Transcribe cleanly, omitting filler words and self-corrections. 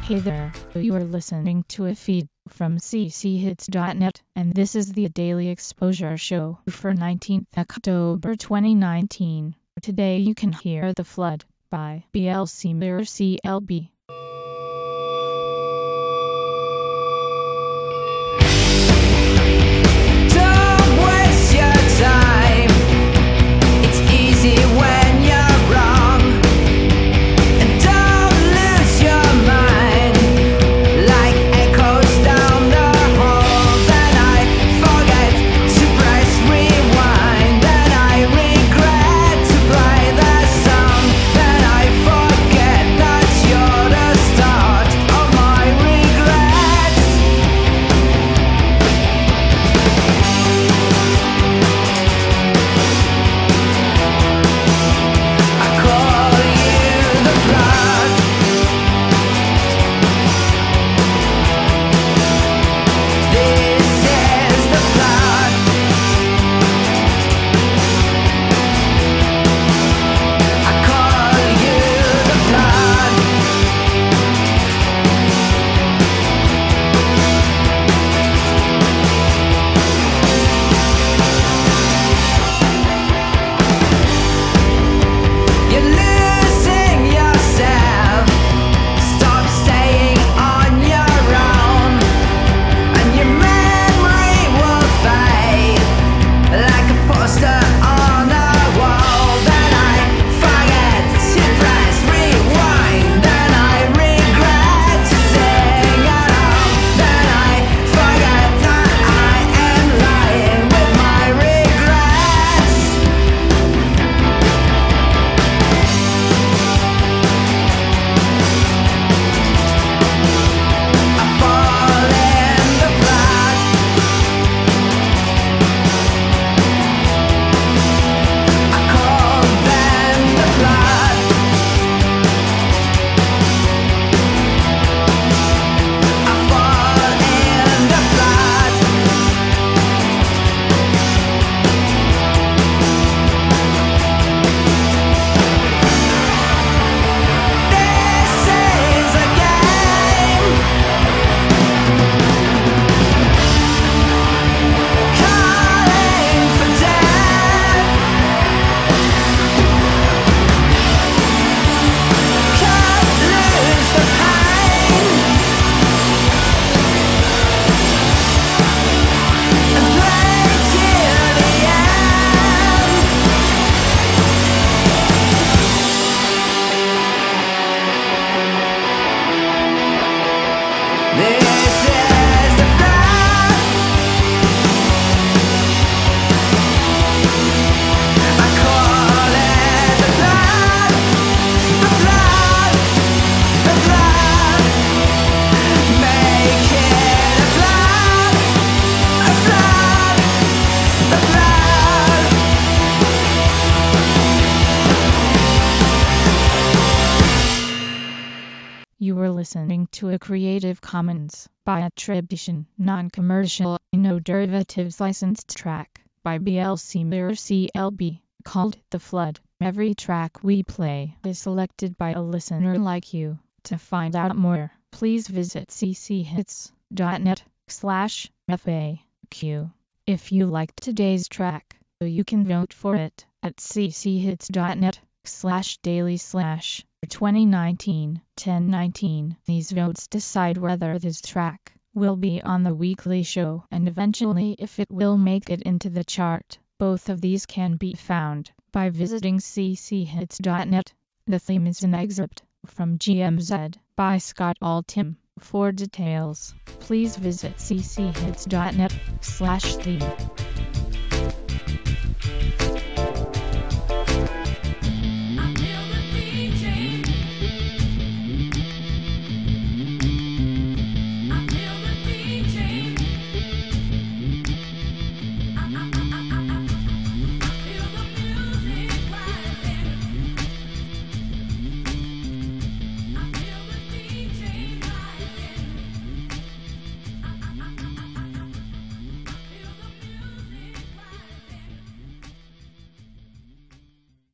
Hey there, you are listening to a feed from cchits.net, and this is the Daily Exposure Show for 19th October 2019. Today you can hear The Flood by BLC Mirror CLB. You were listening to a Creative Commons by attribution, non-commercial, no derivatives licensed track by BLC Mirror CLB called The Flood. Every track we play is selected by a listener like you. To find out more, please visit cchits.net/FAQ. If you liked today's track, you can vote for it at cchits.net/daily/2019-1019. These votes decide whether this track will be on the weekly show and eventually if it will make it into the chart. Both of these can be found by visiting cchits.net. The theme is an excerpt from GMZ by Scott Altham. For details, please visit cchits.net/theme.